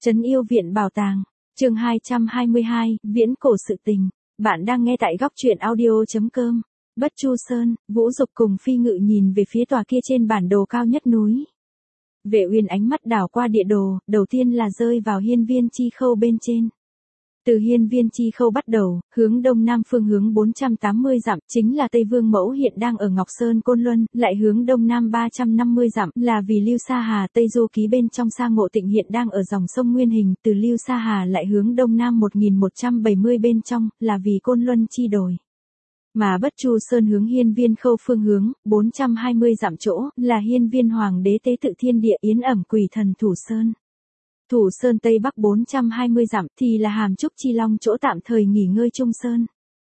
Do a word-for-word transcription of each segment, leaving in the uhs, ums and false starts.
Trấn Yêu Viện Bảo Tàng, chương hai trăm hai mươi hai, Viễn Cổ Sự Tình. Bạn đang nghe tại góc truyện audio chấm com. Bất Chu Sơn, Vũ Dục cùng Phi Ngự nhìn về phía tòa kia trên bản đồ cao nhất núi. Vệ Uyên ánh mắt đảo qua địa đồ, đầu tiên là rơi vào hiên viên chi khâu bên trên. Từ hiên viên chi khâu bắt đầu, hướng đông nam phương hướng bốn trăm tám mươi dặm, chính là Tây Vương Mẫu hiện đang ở Ngọc Sơn Côn Luân, lại hướng đông nam ba trăm năm mươi dặm, là vì Lưu Sa Hà Tây Du Ký bên trong Sa Ngộ Tịnh hiện đang ở dòng sông Nguyên Hình, từ Lưu Sa Hà lại hướng đông nam một nghìn một trăm bảy mươi bên trong, là vì Côn Luân chi đồi. Mà Bất Chu Sơn hướng hiên viên khâu phương hướng, bốn trăm hai mươi dặm chỗ, là hiên viên hoàng đế tế tự thiên địa yến ẩm quỷ thần Thủ Sơn. Thủ Sơn Tây Bắc bốn trăm hai mươi dặm thì là Hàm Trúc Chi Long chỗ tạm thời nghỉ ngơi Trung Sơn.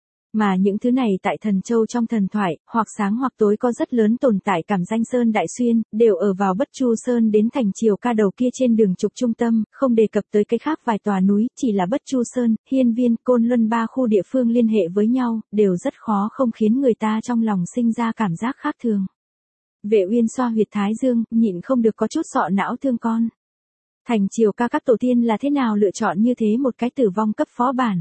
Mà những thứ này tại Thần Châu trong thần thoại, hoặc sáng hoặc tối có rất lớn tồn tại cảm danh Sơn Đại Xuyên, đều ở vào Bất Chu Sơn đến thành Triều Ca đầu kia trên đường trục trung tâm, không đề cập tới cái khác vài tòa núi, chỉ là Bất Chu Sơn, Hiên Viên, Côn Luân ba khu địa phương liên hệ với nhau, đều rất khó không khiến người ta trong lòng sinh ra cảm giác khác thường. Vệ Uyên xoa huyệt thái dương, nhịn không được có chút sọ não thương con. Thành Triều Ca các tổ tiên là thế nào lựa chọn như thế một cái tử vong cấp phó bản.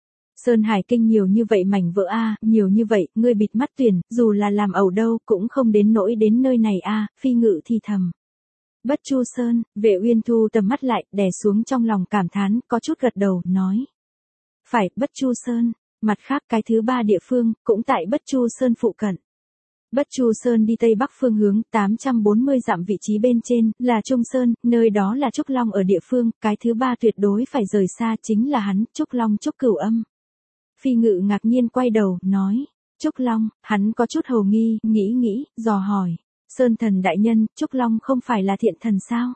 Sơn Hải Kinh nhiều như vậy mảnh vỡ a, nhiều như vậy, ngươi bịt mắt tuyển, dù là làm ẩu đâu, cũng không đến nỗi đến nơi này a, Phi Ngự thì thầm. Bất Chu Sơn, Vệ Uyên thu tầm mắt lại, đè xuống trong lòng cảm thán, có chút gật đầu, nói. Phải, Bất Chu Sơn, mặt khác cái thứ ba địa phương, cũng tại Bất Chu Sơn phụ cận. Bất Chu Sơn đi tây bắc phương hướng tám trăm bốn mươi dặm vị trí bên trên, là Trung Sơn, nơi đó là Trúc Long ở địa phương, cái thứ ba tuyệt đối phải rời xa chính là hắn, Trúc Long Trúc Cửu Âm. Phi Ngự ngạc nhiên quay đầu, nói, Trúc Long, hắn có chút hồ nghi, nghĩ nghĩ, dò hỏi, Sơn thần đại nhân, Trúc Long không phải là thiện thần sao?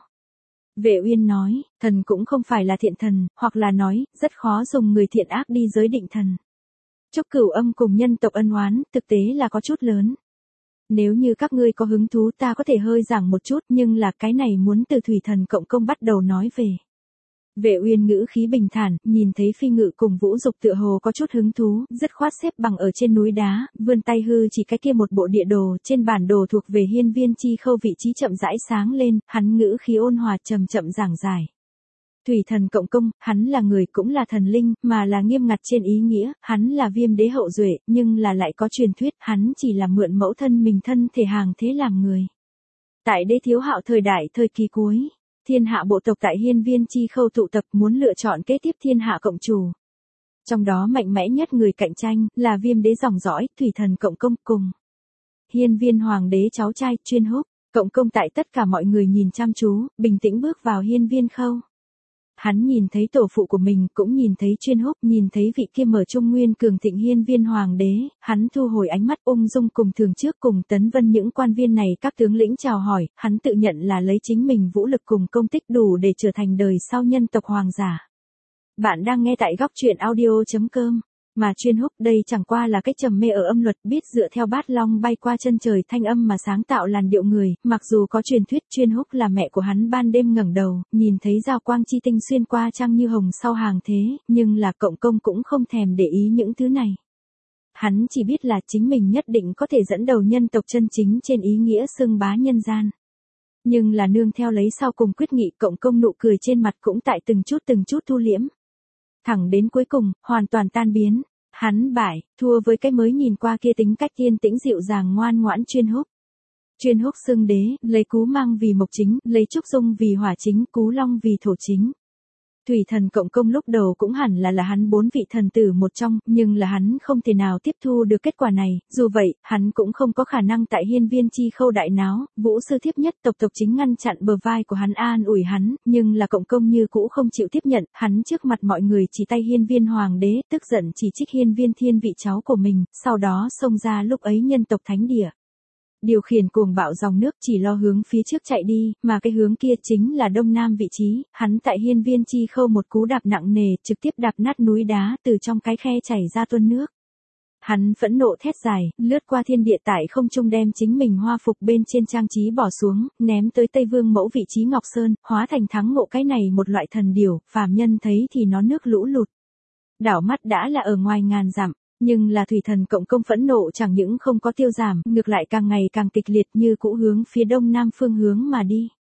Vệ Uyên nói, thần cũng không phải là thiện thần, hoặc là nói, rất khó dùng người thiện ác đi giới định thần. Trúc Cửu Âm cùng nhân tộc ân oán, thực tế là có chút lớn. Nếu như các ngươi có hứng thú ta có thể hơi giảng một chút, nhưng là cái này muốn từ Thủy Thần Cộng Công bắt đầu nói về. Vệ Uyên ngữ khí bình thản, nhìn thấy Phi Ngự cùng Vũ Dục tựa hồ có chút hứng thú, dứt khoát xếp bằng ở trên núi đá, vươn tay hư chỉ cái kia một bộ địa đồ, trên bản đồ thuộc về hiên viên chi khâu vị trí chậm rãi sáng lên, hắn ngữ khí ôn hòa chậm chậm giảng giải. Thủy Thần Cộng Công, hắn là người cũng là thần linh, mà là nghiêm ngặt trên ý nghĩa, hắn là Viêm Đế hậu duệ, nhưng là lại có truyền thuyết, hắn chỉ là mượn mẫu thân mình thân thể hàng thế làm người. Tại Đế Thiếu Hạo thời đại thời kỳ cuối, thiên hạ bộ tộc tại hiên viên chi khâu tụ tập muốn lựa chọn kế tiếp thiên hạ cộng chủ. Trong đó mạnh mẽ nhất người cạnh tranh, là Viêm Đế dòng dõi, Thủy Thần Cộng Công cùng hiên viên hoàng đế cháu trai, Chuyên Húc. Cộng Công tại tất cả mọi người nhìn chăm chú, bình tĩnh bước vào hiên viên khâu. Hắn nhìn thấy tổ phụ của mình, cũng nhìn thấy Chuyên Húc, nhìn thấy vị kia mở Trung Nguyên cường thịnh hiên viên hoàng đế, hắn thu hồi ánh mắt ung dung cùng thường trước cùng Tấn Vân những quan viên này các tướng lĩnh chào hỏi, hắn tự nhận là lấy chính mình vũ lực cùng công tích đủ để trở thành đời sau nhân tộc hoàng giả. Bạn đang nghe tại góc truyện audio chấm com. Mà Chuyên Húc đây chẳng qua là cách trầm mê ở âm luật, biết dựa theo bát long bay qua chân trời thanh âm mà sáng tạo làn điệu người, mặc dù có truyền thuyết Chuyên Húc là mẹ của hắn ban đêm ngẩng đầu, nhìn thấy giao quang chi tinh xuyên qua trăng như hồng sau hàng thế, nhưng là Cộng Công cũng không thèm để ý những thứ này. Hắn chỉ biết là chính mình nhất định có thể dẫn đầu nhân tộc chân chính trên ý nghĩa xưng bá nhân gian. Nhưng là nương theo lấy sau cùng quyết nghị, Cộng Công nụ cười trên mặt cũng tại từng chút từng chút thu liễm. Thẳng đến cuối cùng, hoàn toàn tan biến. Hắn bại, thua với cái mới nhìn qua kia tính cách yên tĩnh dịu dàng ngoan ngoãn Chuyên Húc. Chuyên Húc xưng đế, lấy Cú Mang vì mộc chính, lấy Trúc Dung vì hỏa chính, Cú Long vì thổ chính. Thủy Thần Cộng Công lúc đầu cũng hẳn là là hắn bốn vị thần tử một trong, nhưng là hắn không thể nào tiếp thu được kết quả này, dù vậy, hắn cũng không có khả năng tại hiên viên chi khâu đại náo, Vũ Sư Thiếp nhất tộc tộc chính ngăn chặn bờ vai của hắn an ủi hắn, nhưng là Cộng Công như cũ không chịu tiếp nhận, hắn trước mặt mọi người chỉ tay hiên viên hoàng đế, tức giận chỉ trích hiên viên thiên vị cháu của mình, sau đó xông ra lúc ấy nhân tộc thánh địa. Điều khiển cuồng bạo dòng nước chỉ lo hướng phía trước chạy đi, mà cái hướng kia chính là đông nam vị trí, hắn tại hiên viên chi khâu một cú đạp nặng nề, trực tiếp đạp nát núi đá, từ trong cái khe chảy ra tuôn nước. Hắn phẫn nộ thét dài, lướt qua thiên địa tại không trung đem chính mình hoa phục bên trên trang trí bỏ xuống, ném tới Tây Vương Mẫu vị trí Ngọc Sơn, hóa thành thắng ngộ cái này một loại thần điểu, phàm nhân thấy thì nó nước lũ lụt. Đảo mắt đã là ở ngoài ngàn dặm. Nhưng là Thủy Thần Cộng Công phẫn nộ chẳng những không có tiêu giảm, ngược lại càng ngày càng kịch liệt như cũ hướng phía đông nam phương hướng mà đi.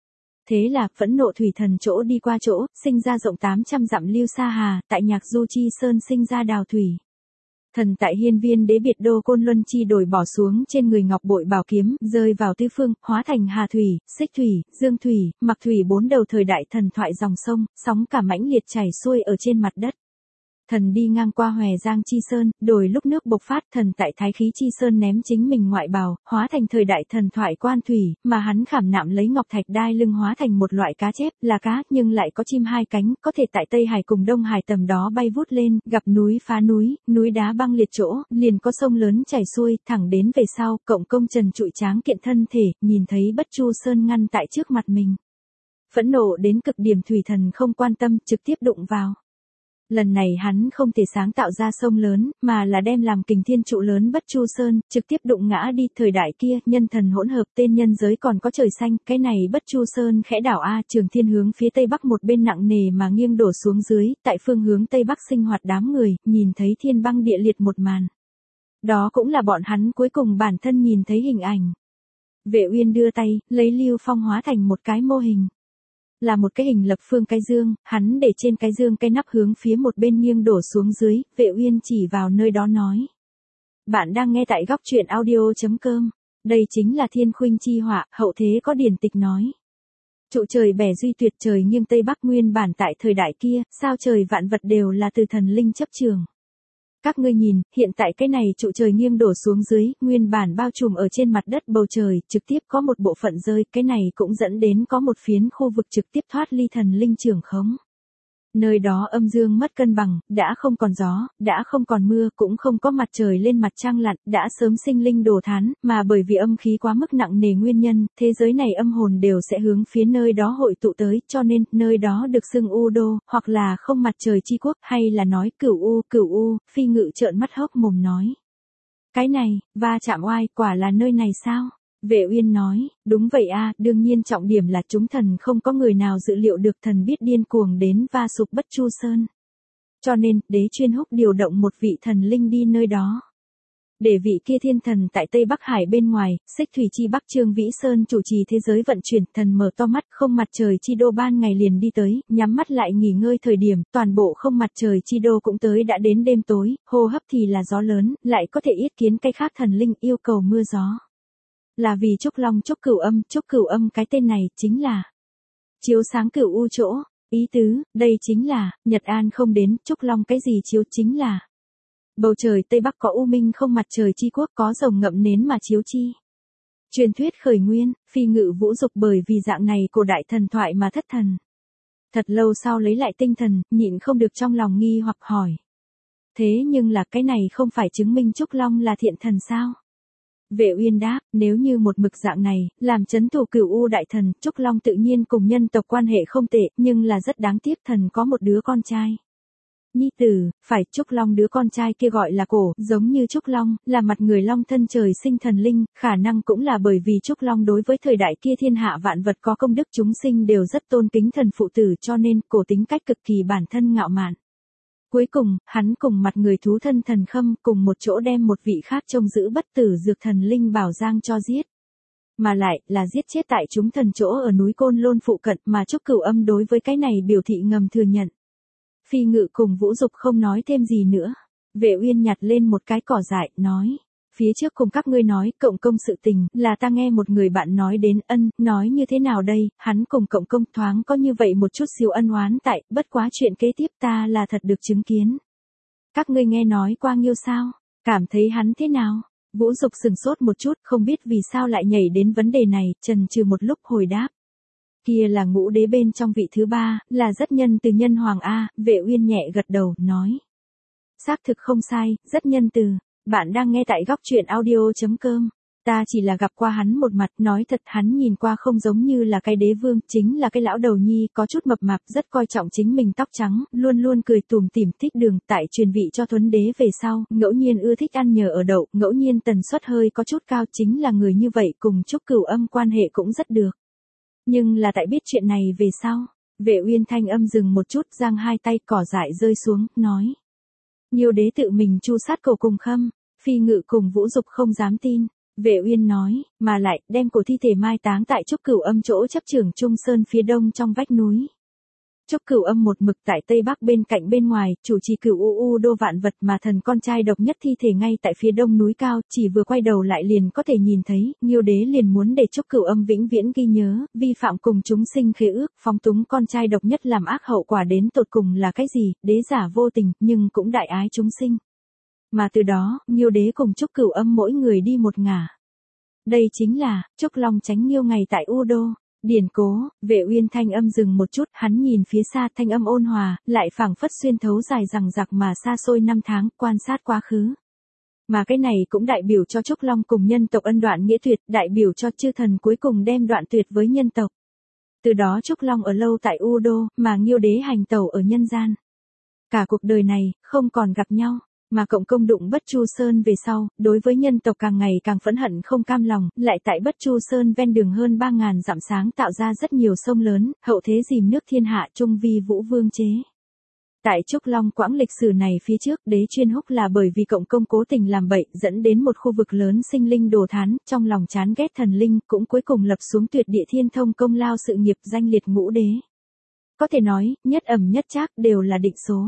Thế là, phẫn nộ thủy thần chỗ đi qua chỗ, sinh ra rộng tám trăm dặm lưu sa hà, tại nhạc du chi sơn sinh ra đào thủy. Thần tại hiên viên đế biệt đô côn luân chi đổi bỏ xuống trên người ngọc bội bảo kiếm, rơi vào tứ phương, hóa thành hà thủy, xích thủy, dương thủy, mặc thủy bốn đầu thời đại thần thoại dòng sông, sóng cả mãnh liệt chảy xuôi ở trên mặt đất. Thần đi ngang qua Hòe Giang chi sơn, đồi lúc nước bộc phát, thần tại Thái khí chi sơn ném chính mình ngoại bào, hóa thành thời đại thần thoại quan thủy, mà hắn khảm nạm lấy ngọc thạch đai lưng hóa thành một loại cá chép, là cá, nhưng lại có chim hai cánh, có thể tại Tây Hải cùng Đông Hải tầm đó bay vút lên, gặp núi phá núi, núi đá băng liệt chỗ, liền có sông lớn chảy xuôi, thẳng đến về sau, cộng công trần trụi tráng kiện thân thể, nhìn thấy Bất Chu Sơn ngăn tại trước mặt mình. Phẫn nộ đến cực điểm thủy thần không quan tâm, trực tiếp đụng vào. Lần này hắn không thể sáng tạo ra sông lớn, mà là đem làm kình thiên trụ lớn Bất Chu Sơn, trực tiếp đụng ngã đi. Thời đại kia, nhân thần hỗn hợp, tên nhân giới còn có trời xanh, cái này Bất Chu Sơn khẽ đảo A, Trường Thiên hướng phía tây bắc một bên nặng nề mà nghiêng đổ xuống dưới, tại phương hướng tây bắc sinh hoạt đám người, nhìn thấy thiên băng địa liệt một màn. Đó cũng là bọn hắn cuối cùng bản thân nhìn thấy hình ảnh. Vệ Uyên đưa tay, lấy Lưu Phong hóa thành một cái mô hình. Là một cái hình lập phương cái dương, hắn để trên cái dương cái nắp hướng phía một bên nghiêng đổ xuống dưới, Vệ Uyên chỉ vào nơi đó nói. Bạn đang nghe tại góc truyện audio chấm com, đây chính là thiên khuynh chi họa, hậu thế có điển tịch nói. Trụ trời bẻ duy tuyệt trời nghiêng tây bắc nguyên bản tại thời đại kia, sao trời vạn vật đều là từ thần linh chấp trường. Các ngươi nhìn, hiện tại cái này trụ trời nghiêng đổ xuống dưới, nguyên bản bao trùm ở trên mặt đất bầu trời, trực tiếp có một bộ phận rơi, cái này cũng dẫn đến có một phiến khu vực trực tiếp thoát ly thần linh trưởng khống. Nơi đó âm dương mất cân bằng, đã không còn gió, đã không còn mưa, cũng không có mặt trời lên mặt trăng lặn, đã sớm sinh linh đổ thán, mà bởi vì âm khí quá mức nặng nề nguyên nhân, thế giới này âm hồn đều sẽ hướng phía nơi đó hội tụ tới, cho nên, nơi đó được xưng U Đô, hoặc là không mặt trời chi quốc, hay là nói cửu U, cửu U, Phi Ngự trợn mắt hốc mồm nói. Cái này, va chạm oai, quả là nơi này sao? Vệ Uyên nói, đúng vậy a, đương nhiên trọng điểm là chúng thần không có người nào dự liệu được thần biết điên cuồng đến va sụp Bất Chu Sơn. Cho nên, đế chuyên húc điều động một vị thần linh đi nơi đó. Để vị kia thiên thần tại Tây Bắc Hải bên ngoài, xích thủy chi Bắc Trương Vĩ Sơn chủ trì thế giới vận chuyển, thần mở to mắt, không mặt trời chi đô ban ngày liền đi tới, nhắm mắt lại nghỉ ngơi thời điểm, toàn bộ không mặt trời chi đô cũng tới đã đến đêm tối, hô hấp thì là gió lớn, lại có thể yết kiến cái khác thần linh yêu cầu mưa gió. Là vì Trúc Long Trúc Cửu Âm, Trúc Cửu Âm cái tên này chính là chiếu sáng cửu u chỗ, ý tứ, đây chính là, Nhật An không đến, Trúc Long cái gì chiếu chính là. Bầu trời Tây Bắc có u minh không mặt trời chi quốc có rồng ngậm nến mà chiếu chi. Truyền thuyết khởi nguyên, Phi Ngự vũ dục bởi vì dạng này cổ đại thần thoại mà thất thần. Thật lâu sau lấy lại tinh thần, nhịn không được trong lòng nghi hoặc hỏi. Thế nhưng là cái này không phải chứng minh Trúc Long là thiện thần sao? Vệ Uyên đáp, nếu như một mực dạng này, làm chấn thủ cửu u đại thần, Trúc Long tự nhiên cùng nhân tộc quan hệ không tệ, nhưng là rất đáng tiếc thần có một đứa con trai. Nhi tử, phải Trúc Long đứa con trai kia gọi là Cổ, giống như Trúc Long, là mặt người long thân trời sinh thần linh, khả năng cũng là bởi vì Trúc Long đối với thời đại kia thiên hạ vạn vật có công đức chúng sinh đều rất tôn kính thần phụ tử cho nên Cổ tính cách cực kỳ bản thân ngạo mạn. Cuối cùng, hắn cùng mặt người thú thân thần Khâm cùng một chỗ đem một vị khác trông giữ bất tử dược thần linh Bảo Giang cho giết. Mà lại, là giết chết tại chúng thần chỗ ở núi Côn Lôn phụ cận mà Trúc Cửu Âm đối với cái này biểu thị ngầm thừa nhận. Phi Ngự cùng Vũ Dục không nói thêm gì nữa. Vệ Uyên nhặt lên một cái cỏ dại, nói. Phía trước cùng các ngươi nói, cộng công sự tình, là ta nghe một người bạn nói đến ân, nói như thế nào đây, hắn cùng cộng công thoáng có như vậy một chút xíu ân oán tại, bất quá chuyện kế tiếp ta là thật được chứng kiến. Các ngươi nghe nói qua Nghiêu sao, cảm thấy hắn thế nào? Vũ Dục sừng sốt một chút, không biết vì sao lại nhảy đến vấn đề này, chần chừ một lúc hồi đáp. Kia là ngũ đế bên trong vị thứ ba, là rất nhân từ nhân hoàng A, Vệ Uyên nhẹ gật đầu, nói. Xác thực không sai, rất nhân từ. Bạn đang nghe tại góc truyện audio chấm com. Ta chỉ là gặp qua hắn một mặt, nói thật hắn nhìn qua không giống như là cái đế vương, chính là cái lão đầu nhi, có chút mập mạp, rất coi trọng chính mình tóc trắng, luôn luôn cười tủm tỉm thích đường, tại truyền vị cho Thuấn đế về sau, ngẫu nhiên ưa thích ăn nhờ ở đậu, ngẫu nhiên tần suất hơi có chút cao, chính là người như vậy cùng Trúc Cửu Âm quan hệ cũng rất được. Nhưng là tại biết chuyện này về sau, Vệ Uyên thanh âm dừng một chút, giang hai tay cỏ dại rơi xuống, nói. Nhiều đế tự mình chu sát Cổ cùng Khâm. Phi Ngự cùng Vũ Dục không dám tin. Vệ Uyên nói, mà lại, đem cổ thi thể mai táng tại Trúc Cửu Âm chỗ chấp trưởng Trung Sơn phía đông trong vách núi. Trúc Cửu Âm một mực tại tây bắc bên cạnh bên ngoài, chủ trì Cửu U U đô vạn vật mà thần con trai độc nhất thi thể ngay tại phía đông núi cao, chỉ vừa quay đầu lại liền có thể nhìn thấy, Nghiêu đế liền muốn để Trúc Cửu Âm vĩnh viễn ghi nhớ, vi phạm cùng chúng sinh khế ước, phóng túng con trai độc nhất làm ác hậu quả đến tột cùng là cái gì, đế giả vô tình, nhưng cũng đại ái chúng sinh. Mà từ đó, Nghiêu đế cùng Trúc Cửu Âm mỗi người đi một ngả. Đây chính là, Trúc Long tránh Nghiêu ngày tại U đô. Điển cố, Vệ Uyên thanh âm dừng một chút, hắn nhìn phía xa thanh âm ôn hòa, lại phảng phất xuyên thấu dài rằng rạc mà xa xôi năm tháng, quan sát quá khứ. Mà cái này cũng đại biểu cho Trúc Long cùng nhân tộc ân đoạn nghĩa tuyệt, đại biểu cho chư thần cuối cùng đem đoạn tuyệt với nhân tộc. Từ đó Trúc Long ở lâu tại U đô, mà Nghiêu đế hành tẩu ở nhân gian. Cả cuộc đời này, không còn gặp nhau. Mà cộng công đụng Bất Chu Sơn về sau, đối với nhân tộc càng ngày càng phẫn hận không cam lòng, lại tại Bất Chu Sơn ven đường hơn ba ngàn dặm sáng tạo ra rất nhiều sông lớn, hậu thế dìm nước thiên hạ trung vi vũ vương chế. Tại Trúc Long quãng lịch sử này phía trước, đế chuyên húc là bởi vì cộng công cố tình làm bậy, dẫn đến một khu vực lớn sinh linh đồ thán, trong lòng chán ghét thần linh, cũng cuối cùng lập xuống tuyệt địa thiên thông công lao sự nghiệp danh liệt ngũ đế. Có thể nói, nhất ẩm nhất trác đều là định số.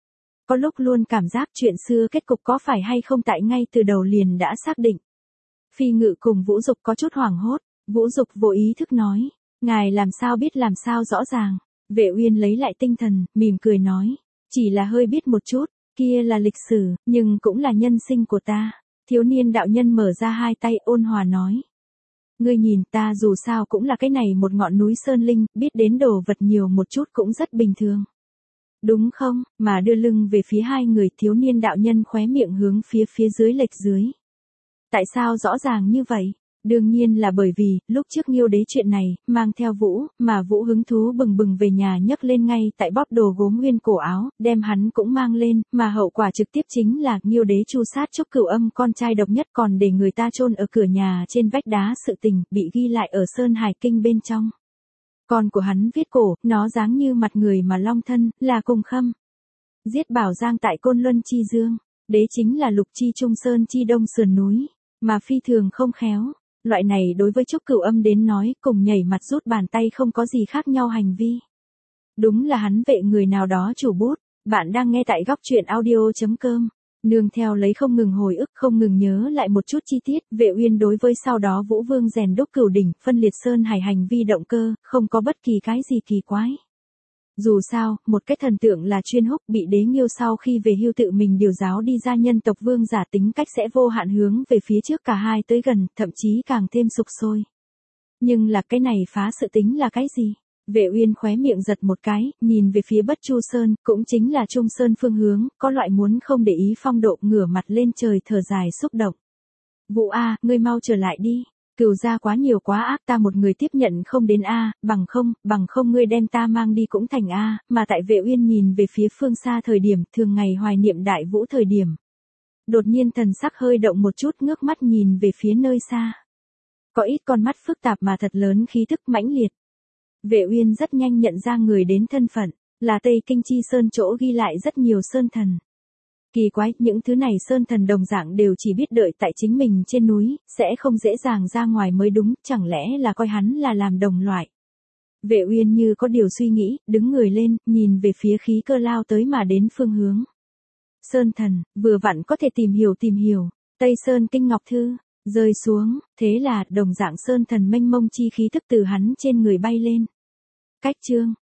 Có lúc luôn cảm giác chuyện xưa kết cục có phải hay không tại ngay từ đầu liền đã xác định. Phi Ngự cùng Vũ Dục có chút hoảng hốt, Vũ Dục vô ý thức nói, ngài làm sao biết làm sao rõ ràng. Vệ Uyên lấy lại tinh thần, mỉm cười nói, chỉ là hơi biết một chút, kia là lịch sử, nhưng cũng là nhân sinh của ta. Thiếu niên đạo nhân mở ra hai tay ôn hòa nói, ngươi nhìn ta dù sao cũng là cái này một ngọn núi sơn linh, biết đến đồ vật nhiều một chút cũng rất bình thường. Đúng không, mà đưa lưng về phía hai người, thiếu niên đạo nhân khóe miệng hướng phía phía dưới lệch dưới. Tại sao rõ ràng như vậy? Đương nhiên là bởi vì, lúc trước Nghiêu đế chuyện này, mang theo Vũ, mà Vũ hứng thú bừng bừng về nhà nhấc lên ngay tại bóp đồ gốm nguyên cổ áo, đem hắn cũng mang lên, mà hậu quả trực tiếp chính là Nghiêu đế chu sát Trúc Cửu Âm con trai độc nhất còn để người ta chôn ở cửa nhà trên vách đá sự tình, bị ghi lại ở Sơn Hải Kinh bên trong. Con của hắn viết cổ, nó dáng như mặt người mà long thân, là cùng khâm. Giết Bảo Giang tại Côn Luân Chi Dương, đế chính là Lục Chi Trung Sơn Chi Đông sườn núi, mà phi thường không khéo. Loại này đối với Trúc Cửu Âm đến nói, cùng nhảy mặt rút bàn tay không có gì khác nhau hành vi. Đúng là hắn vệ người nào đó chủ bút, bạn đang nghe tại góc truyện audio chấm com. Nương theo lấy không ngừng hồi ức, không ngừng nhớ lại một chút chi tiết, Vệ Uyên đối với sau đó Vũ Vương rèn đúc cửu đỉnh, phân liệt sơn hải hành vi động cơ, không có bất kỳ cái gì kỳ quái. Dù sao, một cái thần tượng là chuyên húc bị đế Nghiêu sau khi về hưu tự mình điều giáo đi ra nhân tộc vương giả tính cách sẽ vô hạn hướng về phía trước cả hai tới gần, thậm chí càng thêm sục sôi. Nhưng là cái này phá sự tính là cái gì? Vệ Uyên khóe miệng giật một cái, nhìn về phía Bất Chu Sơn, cũng chính là Trung Sơn phương hướng, có loại muốn không để ý phong độ ngửa mặt lên trời thở dài xúc động. Vũ A, ngươi mau trở lại đi. Cửu gia quá nhiều quá ác, ta một người tiếp nhận không đến A, bằng không, bằng không ngươi đem ta mang đi cũng thành A, mà tại Vệ Uyên nhìn về phía phương xa thời điểm, thường ngày hoài niệm đại vũ thời điểm. Đột nhiên thần sắc hơi động một chút, ngước mắt nhìn về phía nơi xa. Có ít con mắt phức tạp mà thật lớn khí thức mãnh liệt. Vệ Uyên rất nhanh nhận ra người đến thân phận, là Tây Kinh Chi Sơn chỗ ghi lại rất nhiều sơn thần. Kỳ quái, những thứ này sơn thần đồng dạng đều chỉ biết đợi tại chính mình trên núi, sẽ không dễ dàng ra ngoài mới đúng, chẳng lẽ là coi hắn là làm đồng loại. Vệ Uyên như có điều suy nghĩ, đứng người lên, nhìn về phía khí cơ lao tới mà đến phương hướng. Sơn thần, vừa vặn có thể tìm hiểu tìm hiểu, Tây Sơn Kinh Ngọc Thư, rơi xuống, thế là, đồng dạng sơn thần mênh mông chi khí thức từ hắn trên người bay lên. Cách chương.